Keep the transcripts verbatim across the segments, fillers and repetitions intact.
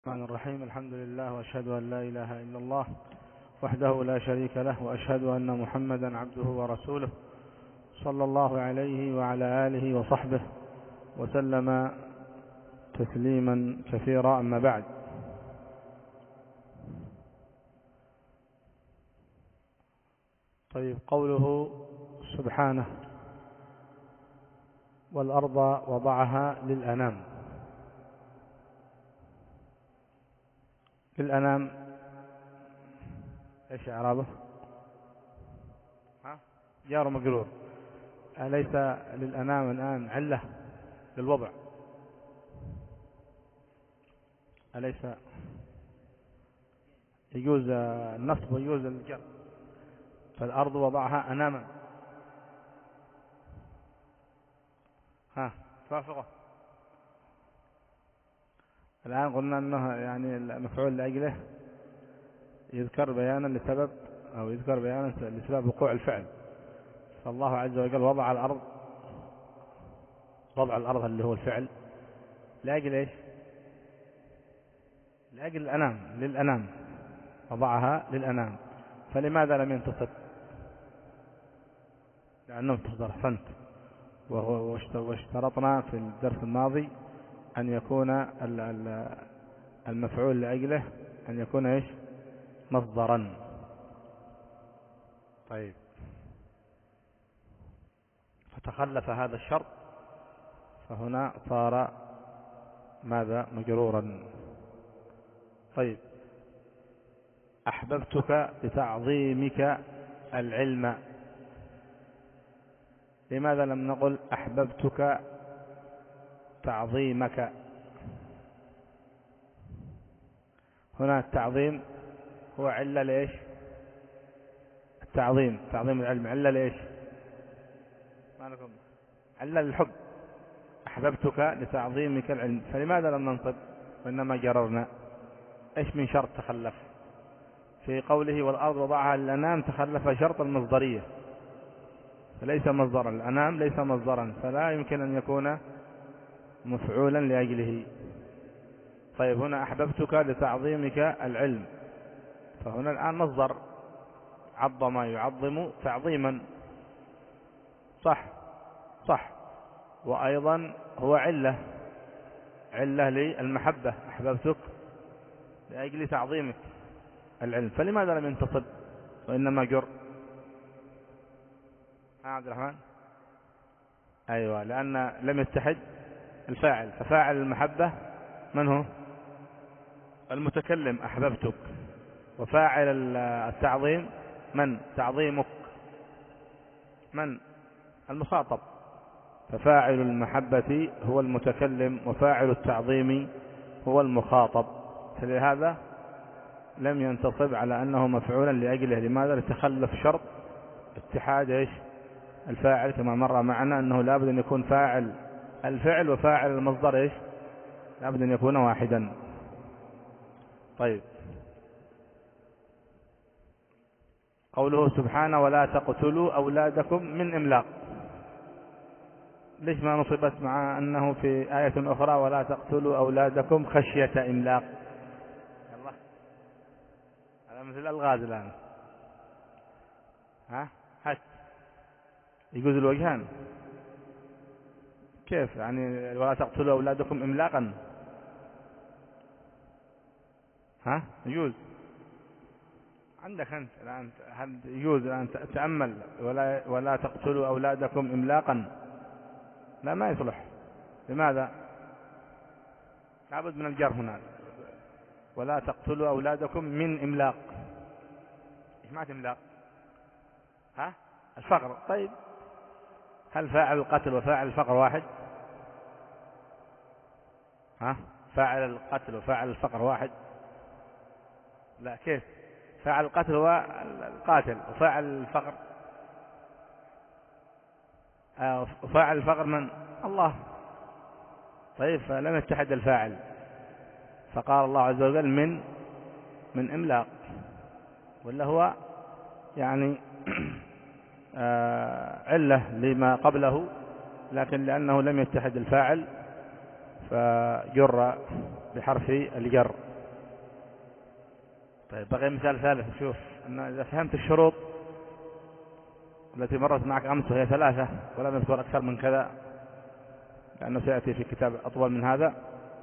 الرحمن الرحيم. الحمد لله وأشهد أن لا إله إلا الله وحده لا شريك له، وأشهد أن محمدا عبده ورسوله صلى الله عليه وعلى آله وصحبه وسلم تسليما كثيرا. أما بعد، طيب، قوله سبحانه: والأرض وضعها للأنام. للأنام ايش اعرابه؟ ها جار مجرور. أليس للأنام الآن علة للوضع؟ أليس يجوز النصب ويجوز الجر؟ فالأرض وضعها أناما. ها توافقه؟ الآن قلنا أنه يعني المفعول لأجله يذكر بيانا لسبب أو يذكر بيانا لسبب وقوع الفعل. فالله عز وجل وضع الأرض، وضع الأرض اللي هو الفعل، لأجل إيش؟ لأجل الأنام، للأنام، وضعها للأنام. فلماذا لم ينتصب؟ لأنه تصدر أحسنت. واشترطنا في الدرس الماضي أن يكون المفعول لأجله أن يكون إيش؟ مصدرا. طيب، فتخلف هذا الشرط، فهنا صار ماذا؟ مجرورا. طيب، أحببتك لتعظيمك العلم. لماذا لم نقل أحببتك تعظيمك؟ هنا التعظيم هو علة ليش؟ التعظيم، تعظيم العلم علة ليش؟ ما لكم علة للحب. أحببتك لتعظيمك العلم، فلماذا لم ننصب وإنما جررنا؟ إيش من شرط تخلف؟ في قوله والأرض وضعها للأنام تخلف شرط المصدرية، فليس مصدرا. الأنام ليس مصدرا، فلا يمكن أن يكون مفعولا لأجله. طيب، هنا أحببتك لتعظيمك العلم، فهنا الآن مصدر، عظم يعظم تعظيما، صح صح. وأيضا هو علة، علة للمحبة، أحببتك لأجل تعظيمك العلم. فلماذا لم ينتصب وإنما جر؟ ها عبد الرحمن؟ أيوة، لأن لم يتحد الفاعل، ففاعل المحبة من هو؟ المتكلم أحببتك. وفاعل التعظيم من؟ تعظيمك من؟ المخاطب. ففاعل المحبة هو المتكلم، وفاعل التعظيم هو المخاطب. فلهذا لم ينتصب على أنه مفعولا لأجله. لماذا؟ لتخلف شرط اتحاد إيش؟ الفاعل، كما مر معنا أنه لابد أن يكون فاعل الفعل وفاعل المصدر إيش؟ لابد أن يكون واحدا. طيب، قوله سبحانه ولا تقتلوا أولادكم من إملاق. ليش ما نصبت مع أنه في آية أخرى ولا تقتلوا أولادكم خشية إملاق؟ الله، هذا مثل الألغاز الآن. ها هات يجوز الوجهان. كيف يعني ولا تقتلوا أولادكم إملاقا؟ ها يجوز عندك أنت الآن، هل يجوز الآن تأمل ولا ولا تقتلوا أولادكم إملاقا؟ لا، ما يصلح. لماذا؟ لابد من الجر هنا. ولا تقتلوا أولادكم من إملاق. إيش معنى إملاق؟ ها الفقر. طيب، هل فاعل القتل وفاعل الفقر واحد؟ ها فاعل القتل وفاعل الفقر واحد؟ لا، كيف؟ فاعل القتل هو القاتل، وفاعل الفقر آه وفاعل الفقر من؟ الله. طيب، فلم يتحد الفاعل، فقال الله عز وجل من من إملاق، ولا هو يعني آه علة لما قبله، لكن لأنه لم يتحد الفاعل فجر بحرف الجر. طيب بقي مثال ثالث. شوف أن إذا فهمت الشروط التي مرت معك أمس وهي ثلاثة ولم نذكر أكثر من كذا لأنه سيأتي في كتاب أطول من هذا،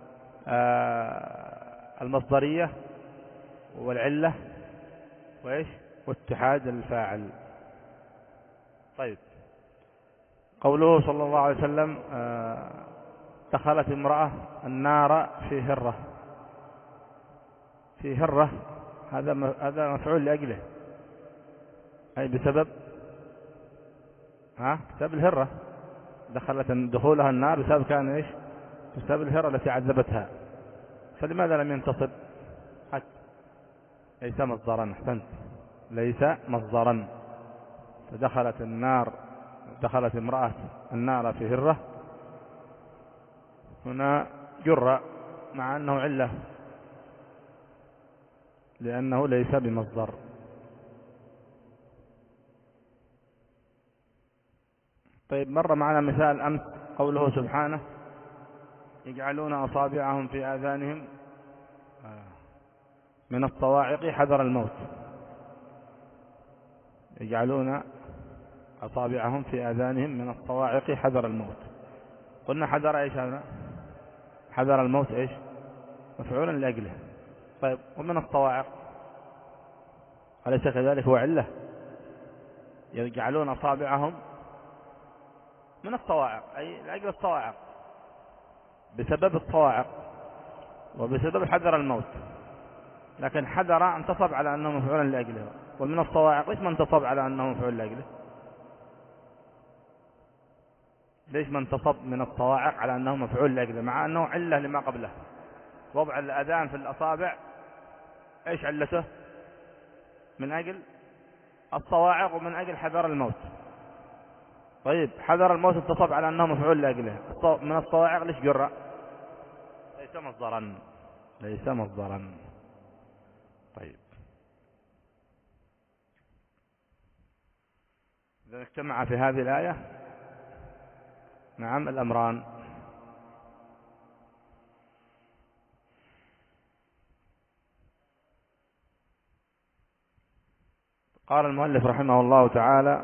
آه المصدرية والعلة وإيش واتحاد الفاعل. طيب قوله صلى الله عليه وسلم آه دخلت امرأة النار في هرة. في هرة هذا هذا مفعول لأجله، أي بسبب ها بسبب الهرة. دخلت دخولها النار بسبب كان إيش بسبب الهرة التي عذبتها. فلماذا لم ينتصب؟ حتى ليس مصدرا. أحسنت، ليس مصدرا. فدخلت النار دخلت امرأة النار في هرة، هنا جر مع أنه علة لأنه ليس بمصدر. طيب مر معنا مثال أمس قوله سبحانه يجعلون أصابعهم في آذانهم من الصواعق حذر الموت. يجعلون أصابعهم في آذانهم من الصواعق حذر الموت. قلنا حذر إيش هذا؟ حذر الموت إيش مفعولا لأجله. طيب ومن الصواعق أليس كذلك هو علة؟ يجعلون أصابعهم من الصواعق أي لأجل الصواعق، بسبب الصواعق وبسبب حذر الموت. لكن حذر انتصب على أنه مفعولا لأجله، ومن الصواعق ليش ما انتصب على أنه مفعول لأجله؟ ليش ما انتصب من الصواعق على أنه مفعول لأجله مع أنه علة لما قبله؟ وضع الأذان في الأصابع إيش علته؟ من أجل الصواعق ومن أجل حذر الموت. طيب حذر الموت انتصب على أنه مفعول لأجله، من الصواعق ليش جرأ؟ ليس مصدرا ليس مصدرا. طيب إذا اجتمع في هذه الآية نعم الأمران. قال المؤلف رحمه الله تعالى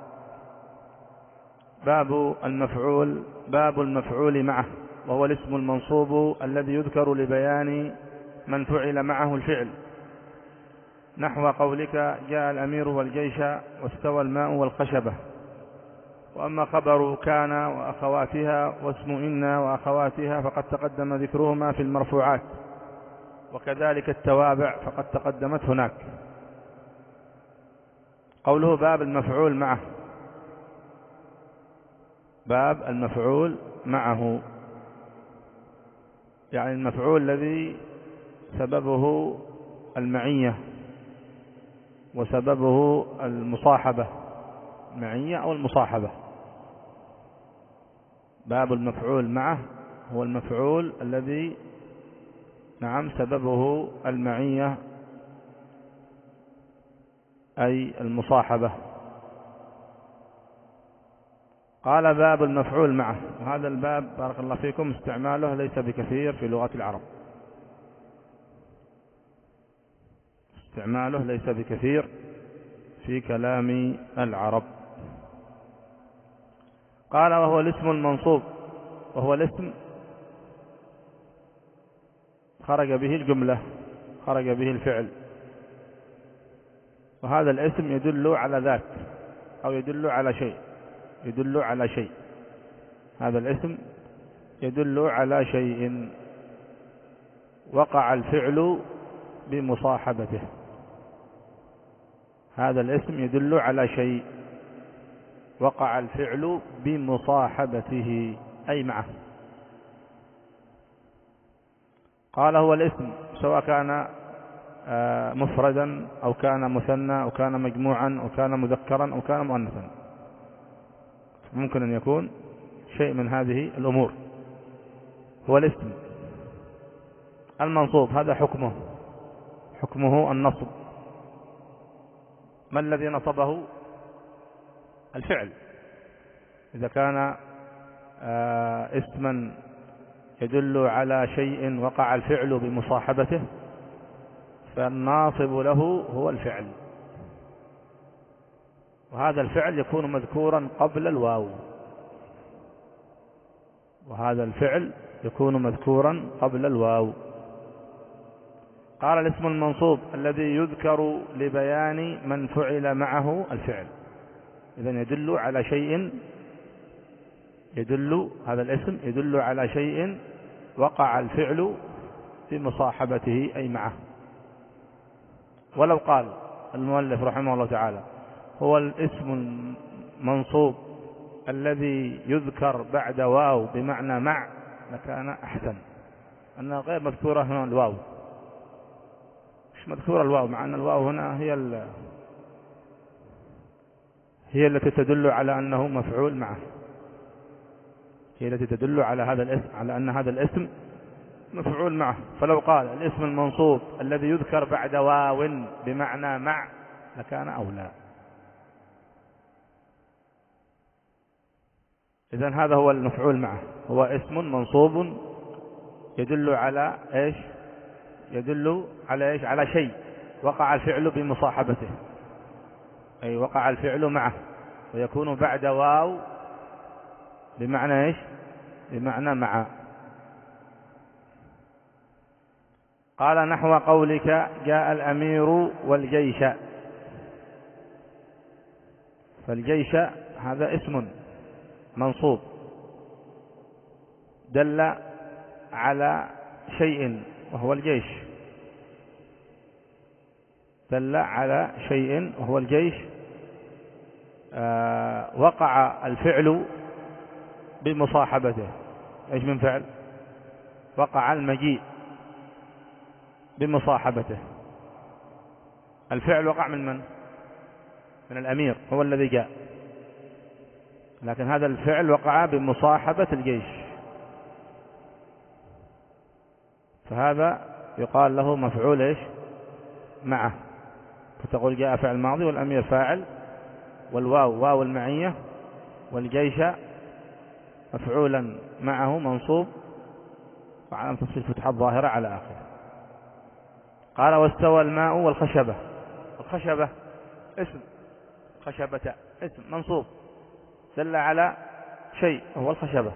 باب المفعول باب المفعول معه، وهو الاسم المنصوب الذي يذكر لبيان من فعل معه الفعل، نحو قولك جاء الأمير والجيش واستوى الماء والخشبة. وأما خبر كان وأخواتها واسم إن وأخواتها فقد تقدم ذكرهما في المرفوعات، وكذلك التوابع فقد تقدمت هناك. قوله باب المفعول معه، باب المفعول معه يعني المفعول الذي سببه المعية وسببه المصاحبة، المعية أو المصاحبة. باب المفعول معه هو المفعول الذي نعم سببه المعية أي المصاحبة. قال باب المفعول معه، وهذا الباب بارك الله فيكم استعماله ليس بكثير في لغة العرب، استعماله ليس بكثير في كلام العرب. قال وهو الاسم المنصوب، وهو الاسم خرج به الجملة، خرج به الفعل، وهذا الاسم يدل على ذات أو يدل على شيء، يدل على شيء. هذا الاسم يدل على شيء وقع الفعل بمصاحبته. هذا الاسم يدل على شيء وقع الفعل بمصاحبته أي معه. قال هو الاسم سواء كان مفردا أو كان مثنى أو كان مجموعا أو كان مذكرا أو كان مؤنثا، ممكن أن يكون شيء من هذه الأمور. هو الاسم المنصوب، هذا حكمه، حكمه النصب. ما الذي نصبه؟ الفعل. إذا كان اسما يدل على شيء وقع الفعل بمصاحبته فالناصب له هو الفعل، وهذا الفعل يكون مذكورا قبل الواو، وهذا الفعل يكون مذكورا قبل الواو. قال الاسم المنصوب الذي يذكر لبيان من فعل معه الفعل، إذن يدل على شيء، يدل هذا الاسم يدل على شيء وقع الفعل بمصاحبته أي معه. ولو قال المؤلف رحمه الله تعالى هو الاسم المنصوب الذي يذكر بعد واو بمعنى مع لكان أحسن، أنها غير مذكورة هنا الواو، مش مذكورة الواو، مع أن الواو هنا هي ال... هي التي تدل على أنه مفعول معه، هي التي تدل على هذا الاسم، على أن هذا الاسم مفعول معه. فلو قال الاسم المنصوب الذي يذكر بعد واو بمعنى مع لكان أولى. إذن هذا هو المفعول معه، هو اسم منصوب يدل على إيش؟ يدل على إيش؟ على شيء وقع الفعل بمصاحبته، أي وقع الفعل معه، ويكون بعد واو بمعنى إيش؟ بمعنى مع. قال نحو قولك جاء الأمير والجيش، فالجيش هذا اسم منصوب دل على شيء وهو الجيش، دل على شيء وهو الجيش. آه وقع الفعل بمصاحبته، ايش من فعل؟ وقع المجيء بمصاحبته. الفعل وقع من من؟ من الأمير، هو الذي جاء، لكن هذا الفعل وقع بمصاحبة الجيش، فهذا يقال له مفعول ايش؟ معه. فتقول جاء فعل ماضي والأمير فاعل، والواو واو المعية، والجيش مفعولا معه منصوب وعلامة تصريف فتحة الظاهرة على آخره. قال واستوى الماء والخشبة، الخشبة اسم، خشبة اسم منصوب دل على شيء هو الخشبة.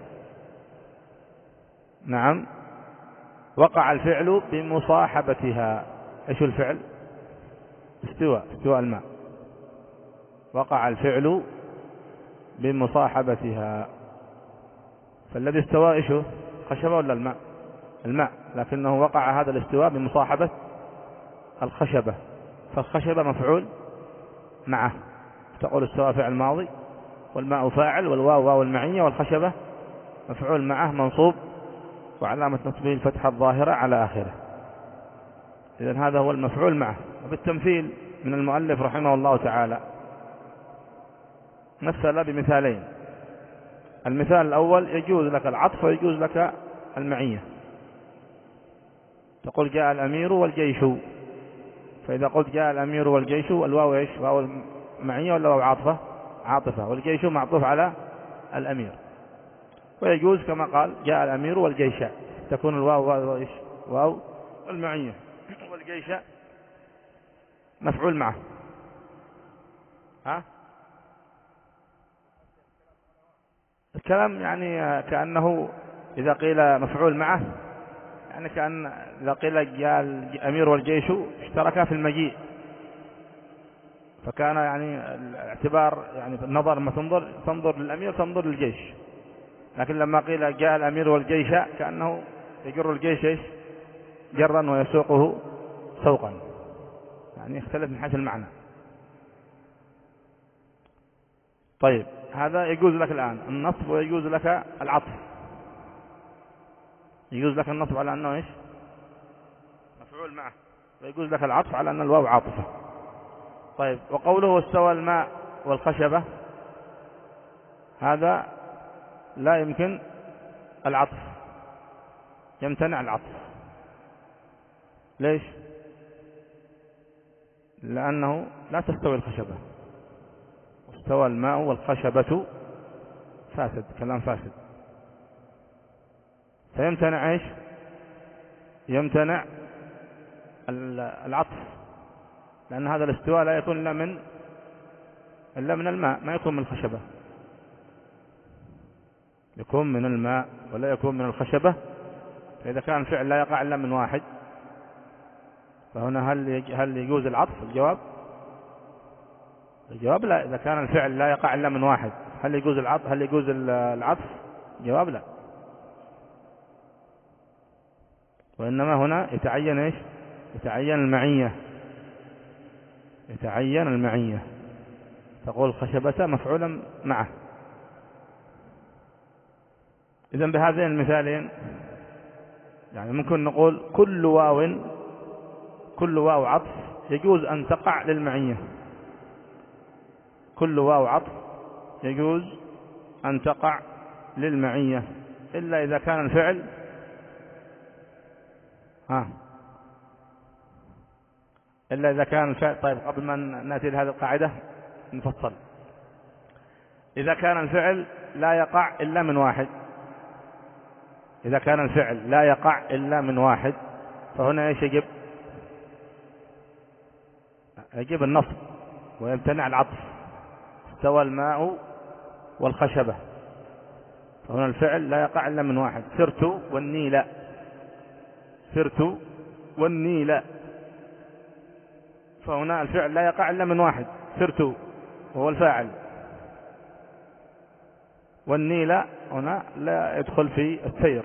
نعم، وقع الفعل بمصاحبتها. ايش الفعل؟ استواء، استواء الماء، وقع الفعل بمصاحبتها. فالذي استوى ايش هو؟ خشبة ولا الماء؟ الماء، لكنه وقع هذا الاستواء بمصاحبة الخشبة، فالخشبة مفعول معه، تقول استوى فعل ماضي والماء فاعل والواو واو المعية والخشبة مفعول معه منصوب وعلامة نصبه الفتحة الظاهرة على آخره. إذن هذا هو المفعول معه. وبالتمثيل من المؤلف رحمه الله تعالى مثل بمثالين. المثال الأول يجوز لك العطف ويجوز لك المعية، تقول جاء الأمير والجيش، فإذا قلت جاء الأمير والجيش الواو ايش؟ واو المعية ولا واو عاطفة؟ عاطفة، والجيش معطوف على الأمير. ويجوز كما قال جاء الأمير والجيش، تكون الواو واو ايش؟ واو المعية، والجيش مفعول معه. ها الكلام يعني كأنه إذا قيل مفعول معه يعني كأن إذا قيل جاء الأمير والجيش اشتركا في المجيء، فكان يعني الاعتبار يعني النظر لما تنظر تنظر للأمير تنظر للجيش، لكن لما قيل جاء الأمير والجيش كأنه يجر الجيش ايش؟ جرا ويسوقه سوقا، يعني يختلف من حيث المعنى. طيب هذا يجوز لك الآن النصب ويجوز لك العطف. يجوز لك النصب على أنه ايش؟ مفعول معه، ويجوز لك العطف على أن الواو عاطفة. طيب وقوله واستوى الماء والخشبة، هذا لا يمكن العطف، يمتنع العطف. ليش؟ لأنه لا تستوي الخشبة، واستوى الماء والخشبة فاسد، كلام فاسد، فيمتنع ايش؟ يمتنع العطف، لأن هذا الاستواء لا يكون إلا من إلا من الماء، ما يكون من الخشبة، يكون من الماء ولا يكون من الخشبة. فإذا كان الفعل لا يقع إلا من واحد فهنا هل هل يجوز العطف؟ الجواب الجواب لا. إذا كان الفعل لا يقع إلا من واحد هل يجوز العطف؟ هل يجوز العطف؟ الجواب لا. وإنما هنا يتعين إيش؟ يتعين المعية، يتعين المعية. تقول خشبة مفعولا معه. إذن بهذين المثالين يعني ممكن نقول كل واو كل واو عطف يجوز أن تقع للمعية، كل واو عطف يجوز أن تقع للمعية إلا إذا كان الفعل ها إلا إذا كان الفعل. طيب قبل ما نأتي لهذه القاعدة نفصل. إذا كان الفعل لا يقع إلا من واحد، إذا كان الفعل لا يقع إلا من واحد فهنا إيش يجب؟ يجب النصب ويمتنع العطف. استوى الماء والخشبة، فهنا الفعل لا يقع إلا من واحد. سرت والنيل، سرت والنيل، فهنا الفعل لا يقع إلا من واحد، سرت وهو الفاعل، والنيل هنا لا يدخل في السير.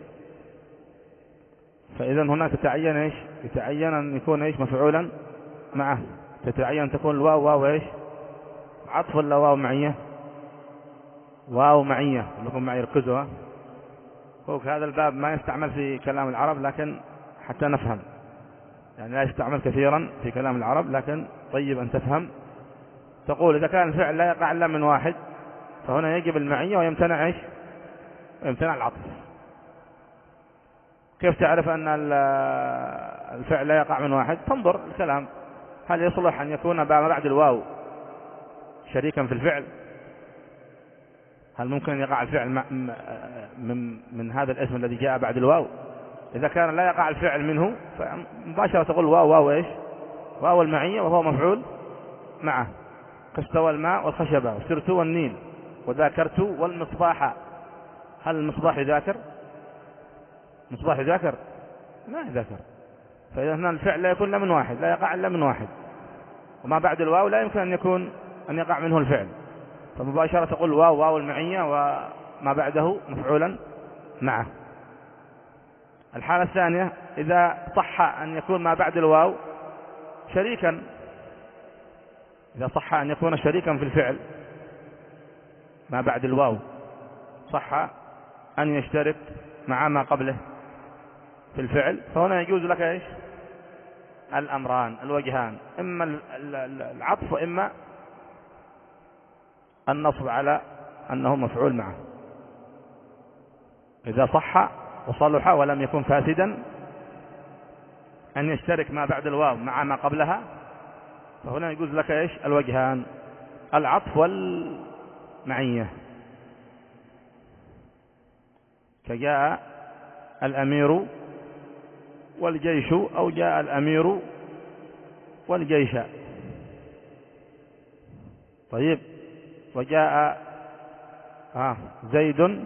فإذا هنا تتعين إيش؟ يتعين أن يكون إيش؟ مفعولا معه. تتعين أن تكون الواو واو إيش؟ عطف ولا واو معية؟ واو معية. لكم معي ركزوا، فوق هذا الباب ما يستعمل في كلام العرب لكن حتى نفهم، يعني لا يستعمل كثيرا في كلام العرب لكن طيب أن تفهم. تقول إذا كان الفعل لا يقع إلا من واحد فهنا يجب المعية ويمتنع إيش؟ ويمتنع العطف. كيف تعرف أن الفعل لا يقع من واحد؟ تنظر الكلام، هل يصلح أن يكون بعد الواو شريكا في الفعل؟ هل ممكن أن يقع الفعل من, من هذا الاسم الذي جاء بعد الواو؟ إذا كان لا يقع الفعل منه فمباشرة تقول واو واو إيش؟ واو المعية وهو مفعول معه. كاستوى الماء والخشبة وسرت والنيل وذاكرت والمصباح. هل المصباح يذاكر؟ مصباح يذاكر؟ لا يذاكر. فإذا هنا الفعل لا يكون إلا من واحد، لا يقع إلا من واحد، وما بعد الواو لا يمكن أن يكون أن يقع منه الفعل، فمباشرة تقول واو واو المعية وما بعده مفعولا معه. الحالة الثانية إذا صح أن يكون ما بعد الواو شريكا، إذا صح أن يكون شريكا في الفعل ما بعد الواو، صح أن يشترك مع ما قبله في الفعل، فهنا يجوز لك إيش؟ الأمران الوجهان، إما العطف وإما النصب على أنه مفعول معه. إذا صح وصلح ولم يكن فاسدا أن يشترك ما بعد الواو مع ما قبلها، فهنا يجوز لك إيش؟ الوجهان، العطف والمعية. كجاء الأمير والجيش، أو جاء الأمير والجيش. طيب وجاء آه زيد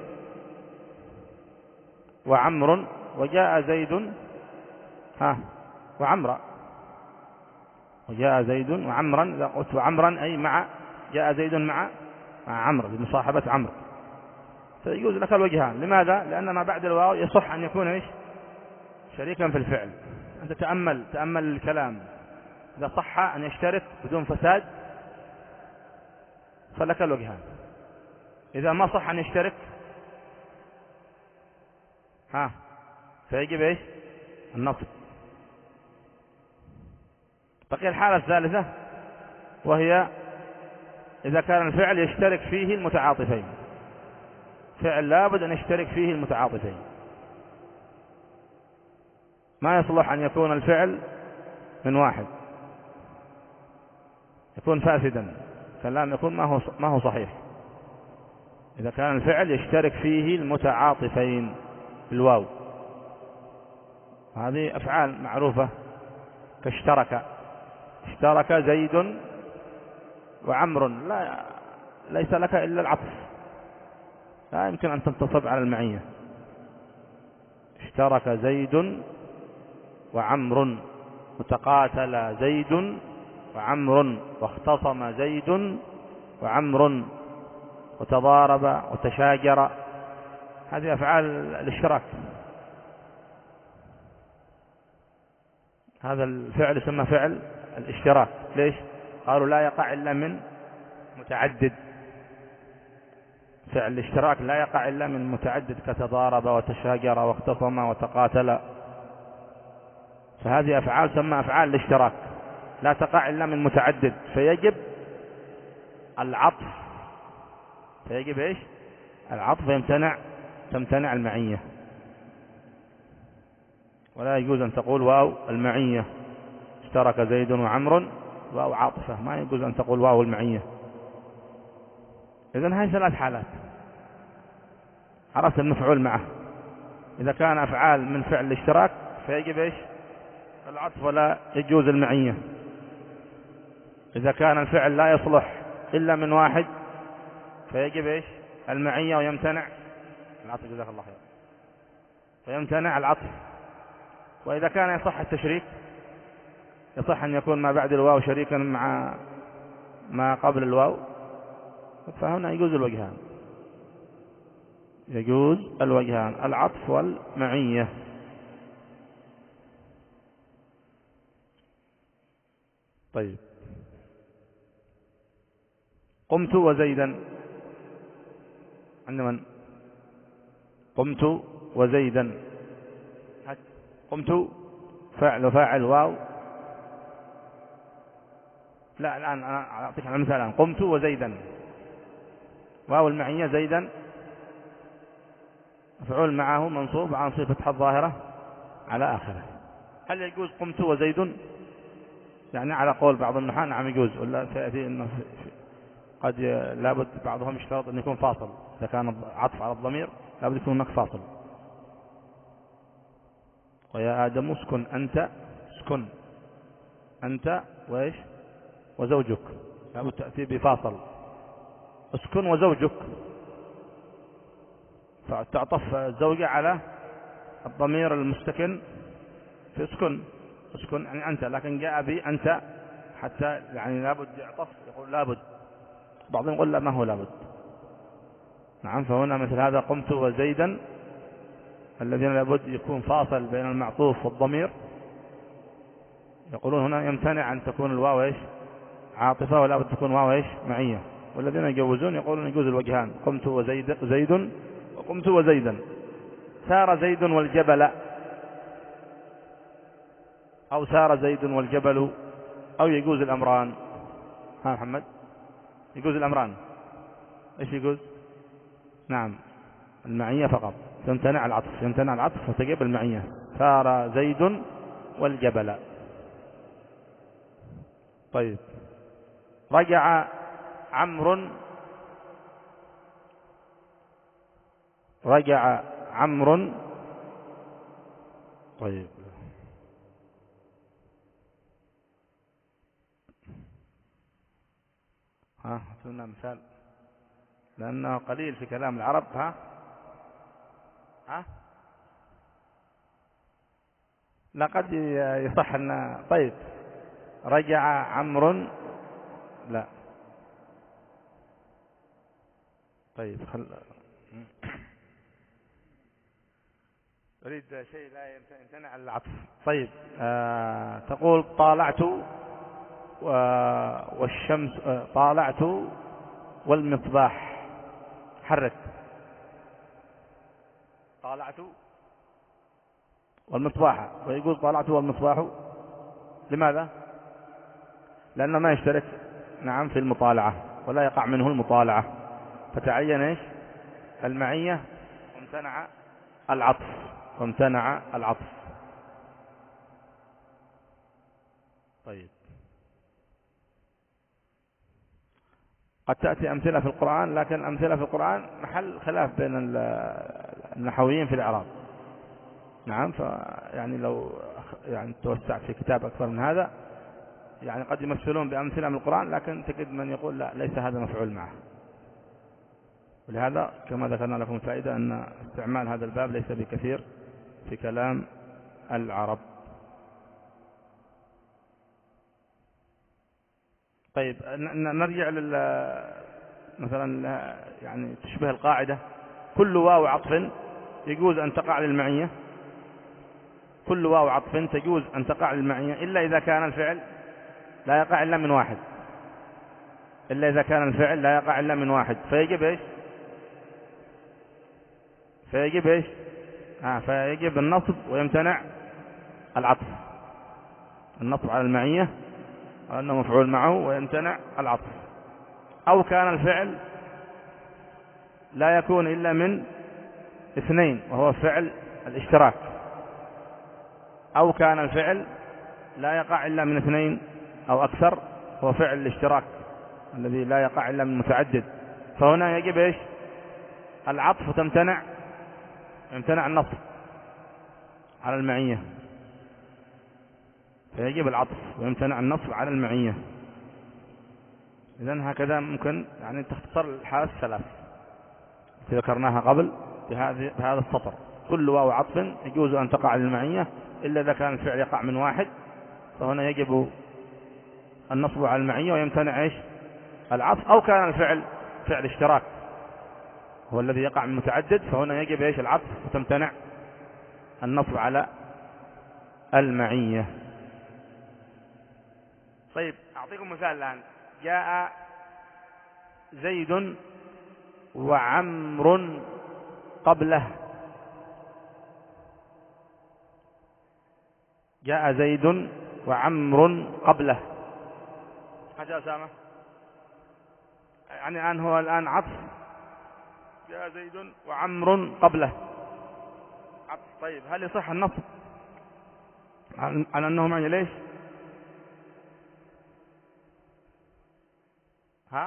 وعمر، وجاء زيد ها وعمر، وجاء زيد وعمرا. إذا قلت وعمرا أي مع، جاء زيد مع مع عمرو بمصاحبة عمرو، فيجوز لك الوجهان. لماذا؟ لأن ما بعد الواو يصح أن يكون إيش؟ شريكا في الفعل. أنت تأمل تأمل الكلام، إذا صح أن يشترك بدون فساد فلك الوجهان، إذا ما صح أن يشترك ها فيجب إيش؟ النصب. بقي الحالة الثالثة وهي إذا كان الفعل يشترك فيه المتعاطفين، فعل لابد أن يشترك فيه المتعاطفين، ما يصلح أن يكون الفعل من واحد، يكون فاسدا، كلام يكون ما هو ما هو صحيح. إذا كان الفعل يشترك فيه المتعاطفين بالواو، هذه أفعال معروفة كاشترك، اشترك زيد وعمر، لا ليس لك إلا العطف، لا يمكن أن تنتصب على المعية. اشترك زيد وعمر، وتقاتل زيد وعمر، واختصم زيد وعمر، وتضارب وتشاجر، هذه أفعال الاشتراك. هذا الفعل يسمى فعل الاشتراك. ليش؟ قالوا لا يقع إلا من متعدد، فعل الاشتراك لا يقع إلا من متعدد، كتضارب وتشاجر واختصم وتقاتل، فهذه أفعال تسمى أفعال الاشتراك، لا تقع إلا من متعدد، فيجب العطف، فيجب إيش؟ العطف، يمتنع تمتنع المعية. ولا يجوز أن تقول واو المعية، اشترك زيد وعمر واو عاطفة، ما يجوز أن تقول واو المعية. إذن هاي ثلاث حالات، عرفت المفعول معه. إذا كان أفعال من فعل الاشتراك فيجب إيش؟ العطف، ولا يجوز المعية. إذا كان الفعل لا يصلح إلا من واحد فيجب إيش؟ المعية، ويمتنع العطف، جزاك الله خير، ويمتنع العطف. وإذا كان يصح التشريك، يصح أن يكون ما بعد الواو شريكا مع ما قبل الواو، فهنا يجوز الوجهان، يجوز الوجهان، العطف والمعية. طيب، قمت وزيدا، عند من؟ قمت وزيدا، قمت فعل وفاعل واو، لا الآن أنا أعطيك على مثال الآن. قمت وزيدا، واو المعية، زيدا مفعول معه منصوب عن صفة فتحة الظاهرة على آخره. هل يجوز قمت وزيد؟ يعني على قول بعض النحاة نعم يجوز، ولا سيأتي أنه قد لابد بعضهم يشترط أن يكون فاصل، إذا كان عطف على الضمير لابد يكون هناك فاصل. ويا آدم اسكن أنت، اسكن أنت وإيش؟ وزوجك، لابد تأتي بفاصل، اسكن وزوجك، فتعطف الزوجة على الضمير المستكن في اسكن، اسكن يعني أنت، لكن جاء بي أنت حتى يعني لابد يعطف، يقول لابد، بعضهم يقول لا ما هو لابد. نعم، فهنا مثل هذا قمت وزيدا، الذين لابد يكون فاصل بين المعطوف والضمير، يقولون هنا يمتنع أن تكون الواو إيش؟ عاطفة، ولا بد تكون واو إيش؟ معية. والذين يجوزون يقولون يجوز الوجهان، قمت وزيد زيد وقمت وزيدا. سار زيد والجبل، أو سار زيد والجبل، أو يجوز الأمران. ها محمد، يجوز الأمران. إيش يجوز؟ نعم، المعية فقط، يمتنع العطف، يمتنع العطف وتجب المعية. سار زيد والجبل. طيب، رجع عمرو، رجع عمرو. طيب، ها هاتوا مثال، لأنه قليل في كلام العرب. ها ها لقد يصح أن، طيب، رجع عمرو، لا، طيب خل أريد شيء لا يمتنع العطف. طيب، آه تقول طالعت والشمس، آه طالعت والمصباح، حرك، طالعت والمصباح، ويقول طالعت والمصباح، لماذا؟ لأنه ما يشترك نعم في المطالعة، ولا يقع منه المطالعة، فتعين إيش؟ المعية، وامتنع العطف، وامتنع العطف. طيب، قد تأتي أمثلة في القرآن، لكن أمثلة في القرآن محل خلاف بين النحويين في الإعراب. نعم، فيعني لو يعني توسعت في كتاب أكثر من هذا، يعني قد يمثلون بأمثلة من القرآن، لكن تجد من يقول لا ليس هذا مفعول معه. ولهذا كما ذكرنا لكم فائدة أن استعمال هذا الباب ليس بكثير في كلام العرب. طيب نرجع لل مثلا يعني تشبه القاعدة كل واو عطف يجوز أن تقع للمعية، كل واو عطف تجوز أن تقع للمعية إلا إذا كان الفعل لا يقع إلا من واحد، إلا إذا كان الفعل لا يقع إلا من واحد، فيجب إيش فيجب إيش آه فيجب النصب ويمتنع العطف، النصب على المعية أنه مفعول معه ويمتنع العطف. أو كان الفعل لا يكون إلا من اثنين وهو فعل الاشتراك، أو كان الفعل لا يقع إلا من اثنين أو أكثر هو فعل الاشتراك الذي لا يقع إلا من متعدد، فهنا يجب إيش العطف وتمتنع يمتنع النصب على المعية، فيجب العطف ويمتنع النصب على المعية. إذن هكذا ممكن يعني تختصر الحالة الثلاث التي ذكرناها قبل بهذا السطر. كل واو عطف يجوز أن تقع للمعية إلا إذا كان الفعل يقع من واحد، فهنا يجب النصب على المعية ويمتنع إيش العطف. أو كان الفعل فعل اشتراك هو الذي يقع من متعدد، فهنا يجب إيش العطف وتمتنع النصب على المعية. طيب أعطيكم مثال الآن. جاء زيد وعمر قبله. جاء زيد وعمر قبله. هذا أسامة يعني الآن هو الآن عطف جاء زيد وعمر قبله عطف. طيب هل يصح النصب على أنه معنى ليش ها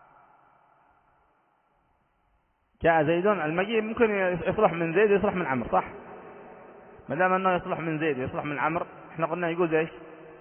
جاء زيد المجيء ممكن يصلح من زيد ويصلح من عمرو صح؟ ما دام انه يصلح من زيد ويصلح من عمرو احنا قلنا يجوز ايش؟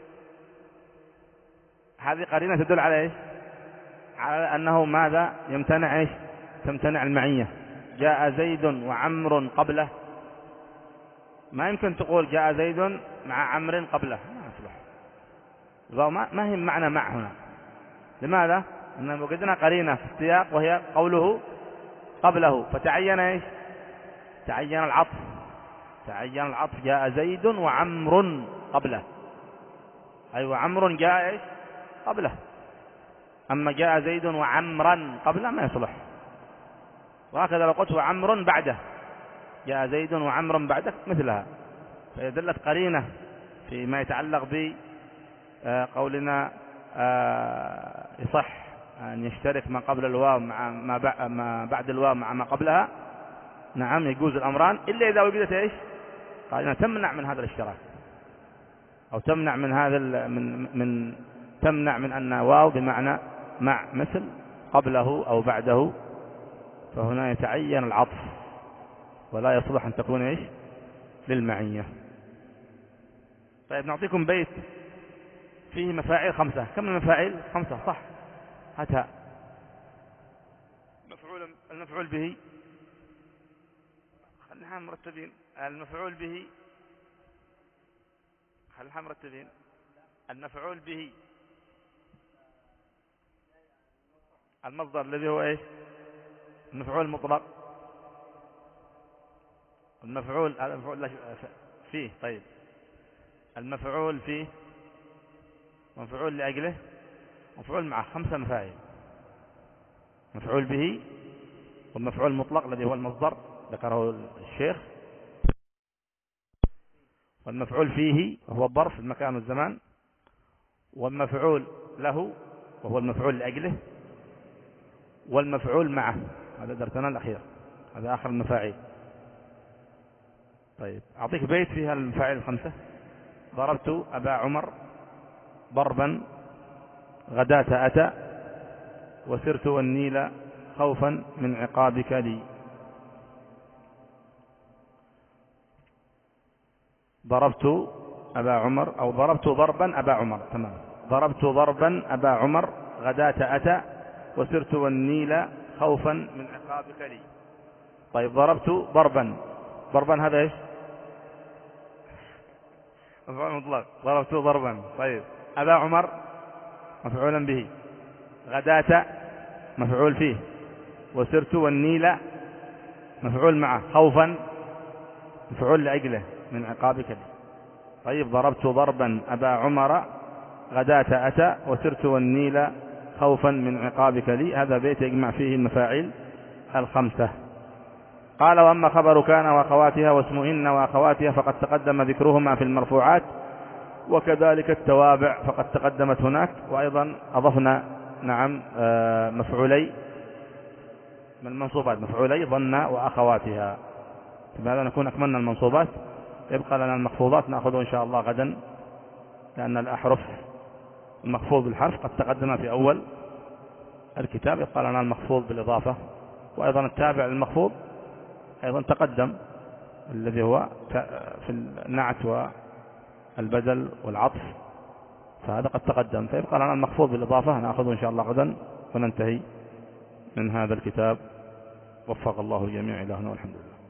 هذه قرينة تدل على ايش؟ على انه ماذا يمتنع ايش؟ تمتنع المعية. جاء زيد وعمر قبله، ما يمكن تقول جاء زيد مع عمرو قبله، ما يصلح، ما هي معنى مع هنا. لماذا؟ أننا وجدنا قرينة في السياق وهي قوله قبله، فتعين ايش؟ تعين العطف، تعين العطف. جاء زيد وعمر قبله، أي وعمر جاء ايش؟ قبله. أما جاء زيد وعمرا قبله ما يصلح. وهكذا لو قلت وعمر بعده، جاء زيد وعمر بعده مثلها، فيدلت قرينة فيما يتعلق بقولنا يصح أن يشترك ما قبل الواو مع ما بعد الواو مع ما قبلها. نعم يجوز الأمران إلا إذا وجدت إيش؟ قرينة تمنع من هذا الاشتراك، أو تمنع من هذا من من تمنع من أن واو بمعنى مع مثل قبله أو بعده، فهنا يتعين العطف ولا يصلح أن تكون إيش؟ للمعية. طيب نعطيكم بيت فيه مفاعيل خمسة. كم المفاعيل؟ خمسة صح؟ هاتها. مفعول المفعول به، خلينا مرتبين. المفعول به خلينا مرتبين. المفعول به المصدر الذي هو ايش؟ المفعول المطلق. المفعول هذا المفعول فيه. طيب المفعول فيه، مفعول لأجله، مفعول معه. خمسة مفاعيل: مفعول به، والمفعول المطلق الذي هو المصدر ذكره الشيخ، والمفعول فيه وهو الظرف المكان والزمان، والمفعول له وهو المفعول لأجله، والمفعول معه هذا درسنا الأخير، هذا آخر المفاعيل. طيب أعطيك بيت فيها المفاعيل الخمسة. ضربت أبا عمر ضربا غداة أتى، وسرت والنيل خوفا من عقابك لي. ضربت أبا عمر، أو ضربت ضربا أبا عمر. تمام. ضربت ضربا أبا عمر غداة أتى وسرت والنيل خوفا من عقابك لي. طيب ضربت ضربا، ضربا هذا ايش؟ مفعول مطلق. ضربت ضربا. طيب أبا عمر مفعولا به، غداة مفعول فيه، وسرت والنيل مفعول معه، خوفا مفعول لأجله من عقابك لي. طيب ضربت ضربا أبا عمر غداة أتى وسرت والنيل خوفا من عقابك لي. هذا بيت يجمع فيه المفاعيل الخمسة. قال وأما خبر كان وأخواتها واسم إن وأخواتها فقد تقدم ذكرهما في المرفوعات، وكذلك التوابع فقد تقدمت هناك. وأيضا أضفنا نعم مفعولي من المنصوبات، مفعولي ظن وأخواتها. بهذا نكون أكملنا المنصوبات. يبقى لنا المخفوضات نأخذه إن شاء الله غدا، لأن الأحرف المخفوض بالحرف قد تقدم في أول الكتاب. يبقى لنا المخفوض بالإضافة، وأيضا التابع للمخفوض أيضا تقدم، الذي هو في النعت والبدل والعطف، فهذا قد تقدم. فيبقى لنا المخفوض بالإضافة نأخذه إن شاء الله غدا وننتهي من هذا الكتاب. وفق الله الجميع إلهنا والحمد لله.